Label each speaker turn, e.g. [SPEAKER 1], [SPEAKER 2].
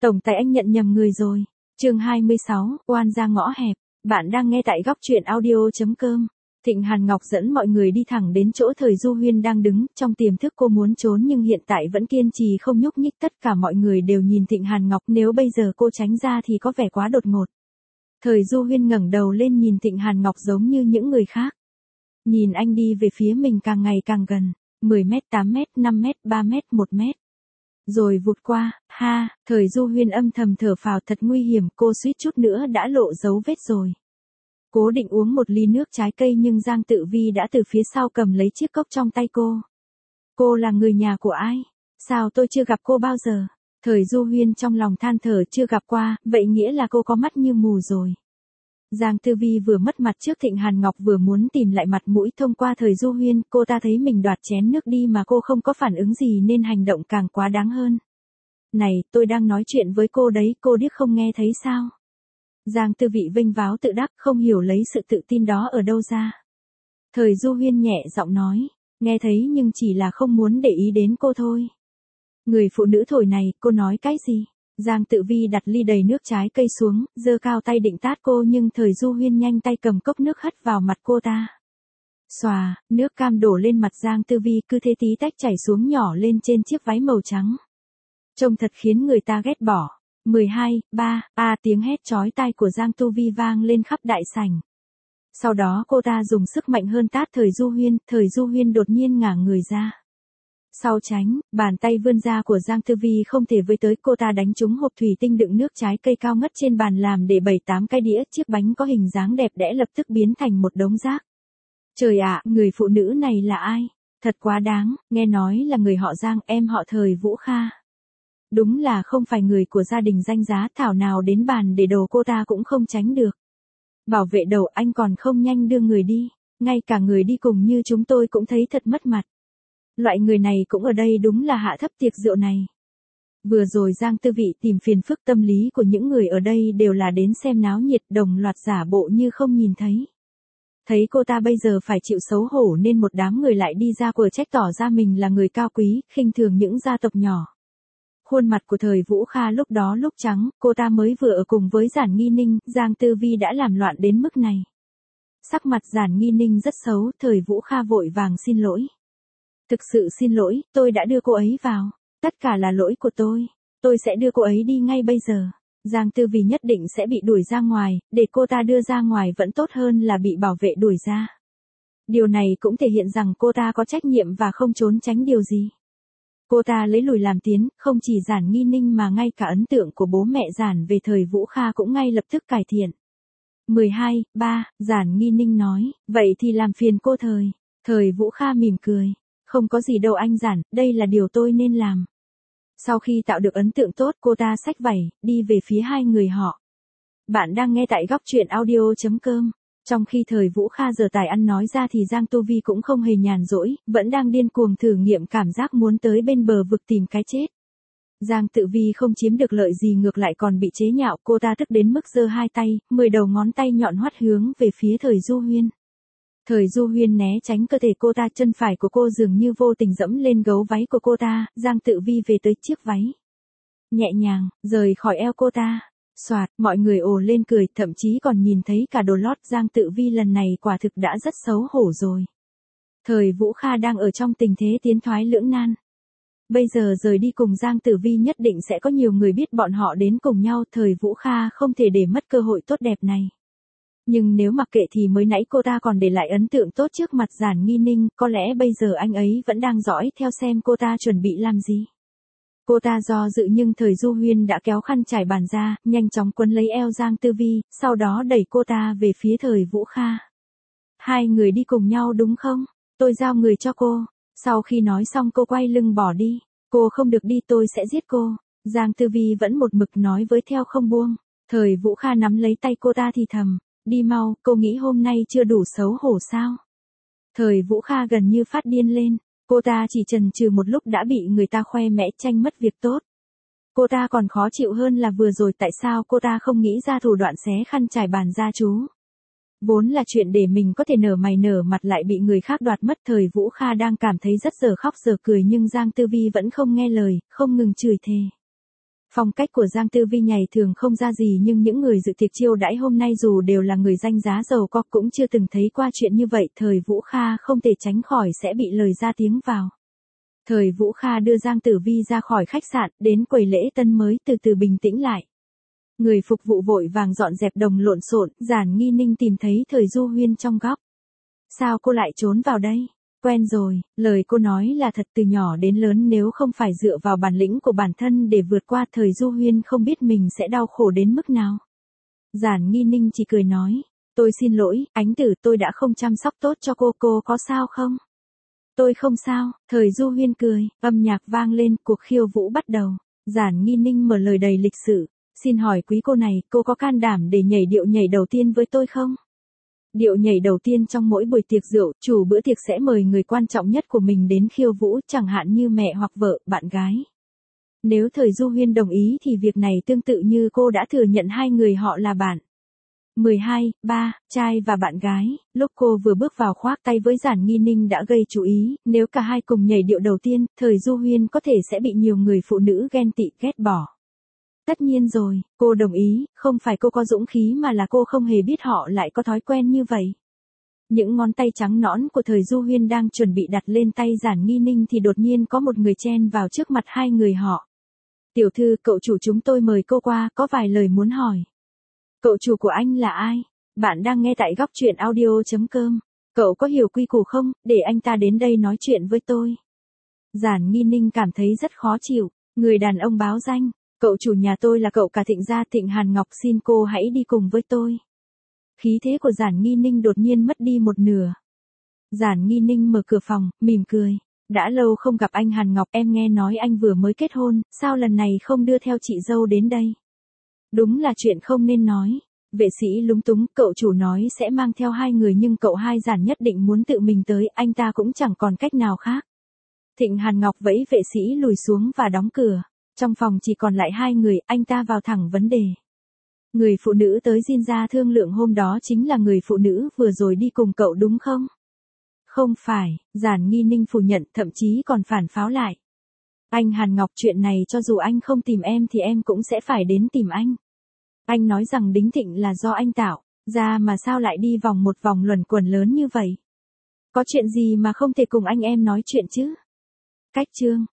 [SPEAKER 1] Tổng tài anh nhận nhầm người rồi. Chương 26, oan ra ngõ hẹp. Bạn đang nghe tại góc truyện audio.com. Thịnh Hàn Ngọc dẫn mọi người đi thẳng đến chỗ Thời Du Huyên đang đứng, trong tiềm thức cô muốn trốn nhưng hiện tại vẫn kiên trì không nhúc nhích, tất cả mọi người đều nhìn Thịnh Hàn Ngọc, nếu bây giờ cô tránh ra thì có vẻ quá đột ngột. Thời Du Huyên ngẩng đầu lên nhìn Thịnh Hàn Ngọc giống như những người khác. Nhìn anh đi về phía mình càng ngày càng gần, 10 mét, 8 mét, 5 mét, 3 mét, 1 mét. Rồi vụt qua, Thời Du Huyên âm thầm thở phào, thật nguy hiểm, cô suýt chút nữa đã lộ dấu vết rồi. Cố định uống một ly nước trái cây nhưng Giang Tự Vi đã từ phía sau cầm lấy chiếc cốc trong tay cô. Cô là người nhà của ai? Sao tôi chưa gặp cô bao giờ? Thời Du Huyên trong lòng than thở, chưa gặp qua, vậy nghĩa là cô có mắt như mù rồi. Giang Tư Vi vừa mất mặt trước Thịnh Hàn Ngọc vừa muốn tìm lại mặt mũi thông qua Thời Du Huyên, cô ta thấy mình đoạt chén nước đi mà cô không có phản ứng gì nên hành động càng quá đáng hơn. Này, tôi đang nói chuyện với cô đấy, cô điếc không nghe thấy sao? Giang Tư Vị vênh váo tự đắc, không hiểu lấy sự tự tin đó ở đâu ra. Thời Du Huyên nhẹ giọng nói, nghe thấy nhưng chỉ là không muốn để ý đến cô thôi. Người phụ nữ thổi này, cô nói cái gì? Giang Tự Vi đặt ly đầy nước trái cây xuống, giơ cao tay định tát cô nhưng Thời Du Huyên nhanh tay cầm cốc nước hất vào mặt cô ta. Xòa, nước cam đổ lên mặt Giang Tư Vi cứ thế tí tách chảy xuống nhỏ lên trên chiếc váy màu trắng. Trông thật khiến người ta ghét bỏ. 12, 3, tiếng hét chói tai của Giang Tu Vi vang lên khắp đại sảnh. Sau đó cô ta dùng sức mạnh hơn tát Thời Du Huyên đột nhiên ngả người ra. Sau tránh, bàn tay vươn ra của Giang Tư Vi không thể với tới, cô ta đánh trúng hộp thủy tinh đựng nước trái cây cao ngất trên bàn làm để 7-8 cái đĩa, chiếc bánh có hình dáng đẹp đẽ lập tức biến thành một đống rác. Trời ạ, người phụ nữ này là ai? Thật quá đáng, nghe nói là người họ Giang, em họ Thời Vũ Kha. Đúng là không phải người của gia đình danh giá, thảo nào đến bàn để đồ cô ta cũng không tránh được. Bảo vệ đầu, anh còn không nhanh đưa người đi, ngay cả người đi cùng như chúng tôi cũng thấy thật mất mặt. Loại người này cũng ở đây đúng là hạ thấp tiệc rượu này. Vừa rồi Giang Tư Vị tìm phiền phức, tâm lý của những người ở đây đều là đến xem náo nhiệt, đồng loạt giả bộ như không nhìn thấy. Thấy cô ta bây giờ phải chịu xấu hổ nên một đám người lại đi ra quở trách, tỏ ra mình là người cao quý, khinh thường những gia tộc nhỏ. Khuôn mặt của Thời Vũ Kha lúc đó lúc trắng, cô ta mới vừa ở cùng với Giản Nghi Ninh, Giang Tư Vi đã làm loạn đến mức này. Sắc mặt Giản Nghi Ninh rất xấu, Thời Vũ Kha vội vàng xin lỗi. Thực sự xin lỗi, tôi đã đưa cô ấy vào. Tất cả là lỗi của tôi sẽ đưa cô ấy đi ngay bây giờ. Giang Tư Vi nhất định sẽ bị đuổi ra ngoài, để cô ta đưa ra ngoài vẫn tốt hơn là bị bảo vệ đuổi ra. Điều này cũng thể hiện rằng cô ta có trách nhiệm và không trốn tránh điều gì. Cô ta lấy lùi làm tiến, không chỉ Giản Nghi Ninh mà ngay cả ấn tượng của bố mẹ Giản về Thời Vũ Kha cũng ngay lập tức cải thiện. 12, 3, Giản Nghi Ninh nói, vậy thì làm phiền cô Thời. Thời Vũ Kha mỉm cười. Không có gì đâu anh Giản, đây là điều tôi nên làm. Sau khi tạo được ấn tượng tốt, cô ta xách vẩy, đi về phía hai người họ. Bạn đang nghe tại góc truyện audio.com. Trong khi Thời Vũ Kha giở tài ăn nói ra thì Giang Tu Vi cũng không hề nhàn rỗi, vẫn đang điên cuồng thử nghiệm cảm giác muốn tới bên bờ vực tìm cái chết. Giang Tự Vi không chiếm được lợi gì, ngược lại còn bị chế nhạo, cô ta tức đến mức giơ hai tay, 10 đầu ngón tay nhọn hoắt hướng về phía Thời Du Huyên. Thời Du Huyên né tránh cơ thể cô ta, chân phải của cô dường như vô tình dẫm lên gấu váy của cô ta, Giang Tự Vi về tới chiếc váy. Nhẹ nhàng, rời khỏi eo cô ta. Soạt, mọi người ồ lên cười, thậm chí còn nhìn thấy cả đồ lót. Giang Tự Vi lần này quả thực đã rất xấu hổ rồi. Thời Vũ Kha đang ở trong tình thế tiến thoái lưỡng nan. Bây giờ rời đi cùng Giang Tử Vi nhất định sẽ có nhiều người biết bọn họ đến cùng nhau, Thời Vũ Kha không thể để mất cơ hội tốt đẹp này. Nhưng nếu mặc kệ thì mới nãy cô ta còn để lại ấn tượng tốt trước mặt Giản Nghi Ninh, có lẽ bây giờ anh ấy vẫn đang dõi theo xem cô ta chuẩn bị làm gì. Cô ta do dự nhưng Thời Du Huyên đã kéo khăn trải bàn ra, nhanh chóng quấn lấy eo Giang Tư Vi, sau đó đẩy cô ta về phía Thời Vũ Kha. Hai người đi cùng nhau đúng không? Tôi giao người cho cô. Sau khi nói xong cô quay lưng bỏ đi. Cô không được đi, tôi sẽ giết cô. Giang Tư Vi vẫn một mực nói với theo không buông. Thời Vũ Kha nắm lấy tay cô ta thì thầm. Đi mau, cô nghĩ hôm nay chưa đủ xấu hổ sao? Thời Vũ Kha gần như phát điên lên. Cô ta chỉ chần chừ một lúc đã bị người ta khoe mẽ tranh mất việc tốt. Cô ta còn khó chịu hơn là vừa rồi tại sao cô ta không nghĩ ra thủ đoạn xé khăn trải bàn ra chú. Vốn là chuyện để mình có thể nở mày nở mặt lại bị người khác đoạt mất. Thời Vũ Kha đang cảm thấy rất giờ khóc giờ cười nhưng Giang Tư Vi vẫn không nghe lời, không ngừng chửi thề. Phong cách của Giang Tư Vi nhảy thường không ra gì, nhưng những người dự tiệc chiêu đãi hôm nay dù đều là người danh giá giàu có cũng chưa từng thấy qua chuyện như vậy. Thời Vũ Kha không thể tránh khỏi sẽ bị lời ra tiếng vào. Thời Vũ Kha đưa Giang Tử Vi ra khỏi khách sạn, đến quầy lễ tân mới từ từ bình tĩnh lại. Người phục vụ vội vàng dọn dẹp đồng lộn xộn, Giản Nghi Ninh tìm thấy Thời Du Huyên trong góc. Sao cô lại trốn vào đây? Quen rồi, lời cô nói là thật, từ nhỏ đến lớn nếu không phải dựa vào bản lĩnh của bản thân để vượt qua, Thời Du Huyên không biết mình sẽ đau khổ đến mức nào. Giản Nghi Ninh chỉ cười nói, tôi xin lỗi, Ánh Tử, tôi đã không chăm sóc tốt cho cô có sao không? Tôi không sao, Thời Du Huyên cười, âm nhạc vang lên, cuộc khiêu vũ bắt đầu. Giản Nghi Ninh mở lời đầy lịch sự, xin hỏi quý cô này, cô có can đảm để nhảy điệu nhảy đầu tiên với tôi không? Điệu nhảy đầu tiên trong mỗi buổi tiệc rượu, chủ bữa tiệc sẽ mời người quan trọng nhất của mình đến khiêu vũ, chẳng hạn như mẹ hoặc vợ, bạn gái. Nếu Thời Du Huyên đồng ý thì việc này tương tự như cô đã thừa nhận hai người họ là bạn. 12, trai và bạn gái, lúc cô vừa bước vào khoác tay với Giản Nghi Ninh đã gây chú ý, nếu cả hai cùng nhảy điệu đầu tiên, Thời Du Huyên có thể sẽ bị nhiều người phụ nữ ghen tị, ghét bỏ. Tất nhiên rồi, cô đồng ý, không phải cô có dũng khí mà là cô không hề biết họ lại có thói quen như vậy. Những ngón tay trắng nõn của Thời Du Huyên đang chuẩn bị đặt lên tay Giản Nghi Ninh thì đột nhiên có một người chen vào trước mặt hai người họ. Tiểu thư, cậu chủ chúng tôi mời cô qua, có vài lời muốn hỏi. Cậu chủ của anh là ai? Bạn đang nghe tại góc truyện audio.com. Cậu có hiểu quy củ không, để anh ta đến đây nói chuyện với tôi. Giản Nghi Ninh cảm thấy rất khó chịu, người đàn ông báo danh. Cậu chủ nhà tôi là cậu cả Thịnh gia Thịnh Hàn Ngọc, xin cô hãy đi cùng với tôi. Khí thế của Giản Nghi Ninh đột nhiên mất đi một nửa. Giản Nghi Ninh mở cửa phòng, mỉm cười. Đã lâu không gặp anh Hàn Ngọc, em nghe nói anh vừa mới kết hôn, sao lần này không đưa theo chị dâu đến đây? Đúng là chuyện không nên nói. Vệ sĩ lúng túng, cậu chủ nói sẽ mang theo hai người nhưng cậu hai Giản nhất định muốn tự mình tới, anh ta cũng chẳng còn cách nào khác. Thịnh Hàn Ngọc vẫy vệ sĩ lùi xuống và đóng cửa. Trong phòng chỉ còn lại hai người, anh ta vào thẳng vấn đề. Người phụ nữ tới Diên gia thương lượng hôm đó chính là người phụ nữ vừa rồi đi cùng cậu đúng không? Không phải, Giản Nghi Ninh phủ nhận, thậm chí còn phản pháo lại. Anh Hàn Ngọc, chuyện này cho dù anh không tìm em thì em cũng sẽ phải đến tìm anh. Anh nói rằng Đính Thịnh là do anh tạo ra mà sao lại đi vòng một vòng luẩn quẩn lớn như vậy? Có chuyện gì mà không thể cùng anh em nói chuyện chứ? Cách chương